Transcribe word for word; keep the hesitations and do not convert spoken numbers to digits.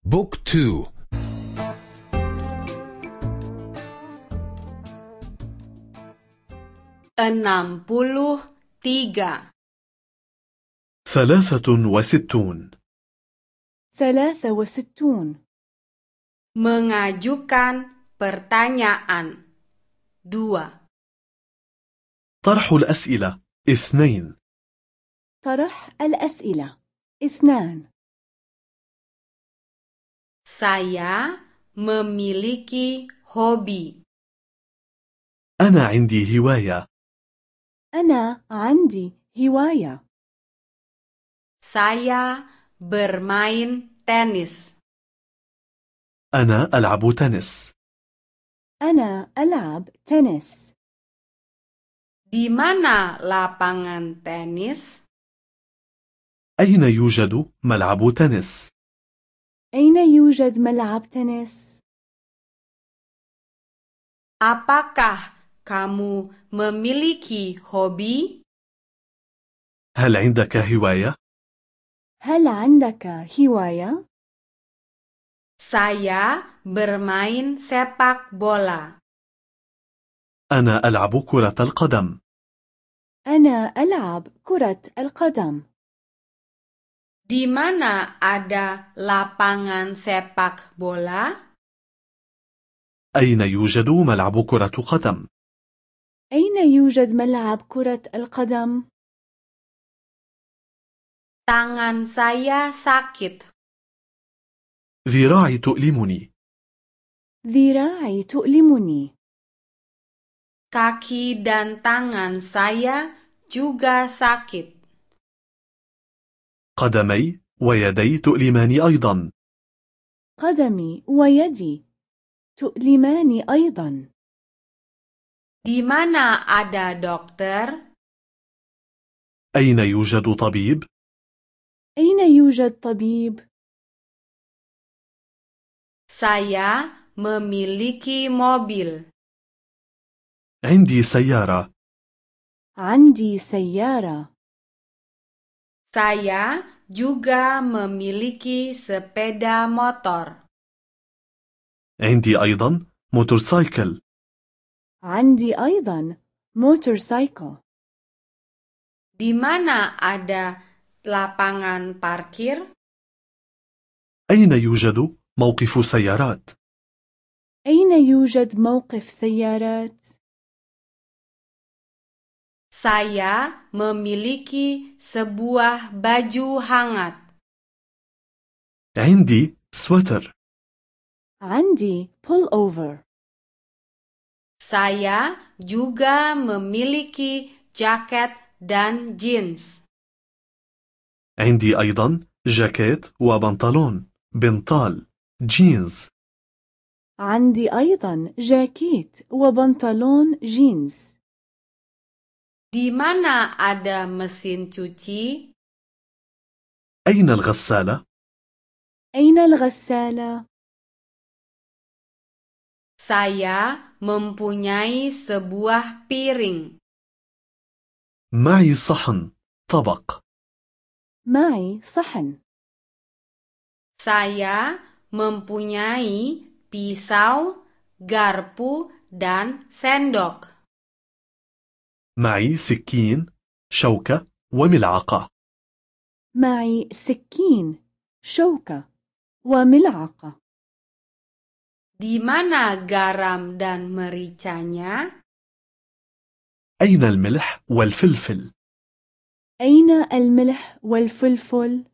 بوك تو. enam puluh tiga. ثلاثة وستون. ثلاثة وستون. Mengajukan pertanyaan. Dua. طرح الأسئلة اثنين. طرح الأسئلة اثنان. Saya memiliki hobi. أنا عندي هواية. أنا عندي هواية. Saya bermain tenis. أنا ألعب تنس. أنا ألعب تنس. Di mana lapangan tenis? أين يوجد ملعب تنس؟ أين يوجد ملعب تنس؟ Apakah kamu memiliki hobi? هل عندك هواية؟ هل عندك هواية؟ Saya bermain sepak bola. أنا ألعب كرة القدم. أنا ألعب كرة القدم. Di mana ada lapangan sepak bola? أين يوجد ملعب كرة قدم؟ أين يوجد ملعب كرة القدم؟ Tangan saya sakit. ذراعي تؤلمني. ذراعي تؤلمني. Kaki dan tangan saya juga sakit. قدمي ويدي تؤلماني أيضا. قدمي ويدي تؤلماني أيضا. Di mana ada dokter? أين يوجد طبيب؟ أين يوجد طبيب؟ Saya memiliki mobil. عندي سيارة. عندي سيارة. Saya juga memiliki sepeda motor. عندي أيضا موتورسايكل. عندي أيضا موتورسايكل. Di mana ada lapangan parkir? أين يوجد موقف سيارات؟ أين يوجد موقف سيارات؟ Saya memiliki sebuah baju hangat. عندي سويتر. عندي pull over. Saya juga memiliki jaket dan jeans. عندي أيضا جاكيت وبنطلون بنطال جينز. عندي أيضا جاكيت وبنطلون جينز. Di mana ada mesin cuci? أين الغسالة؟ أين الغسالة؟ Saya mempunyai sebuah piring. معي صحن طبق. معي صحن. Saya mempunyai pisau, garpu, dan sendok. معي سكين شوكة وملعقة. معي سكين شوكة وملعقة. Di mana garam dan mericanya? أين الملح والفلفل؟ أين الملح والفلفل؟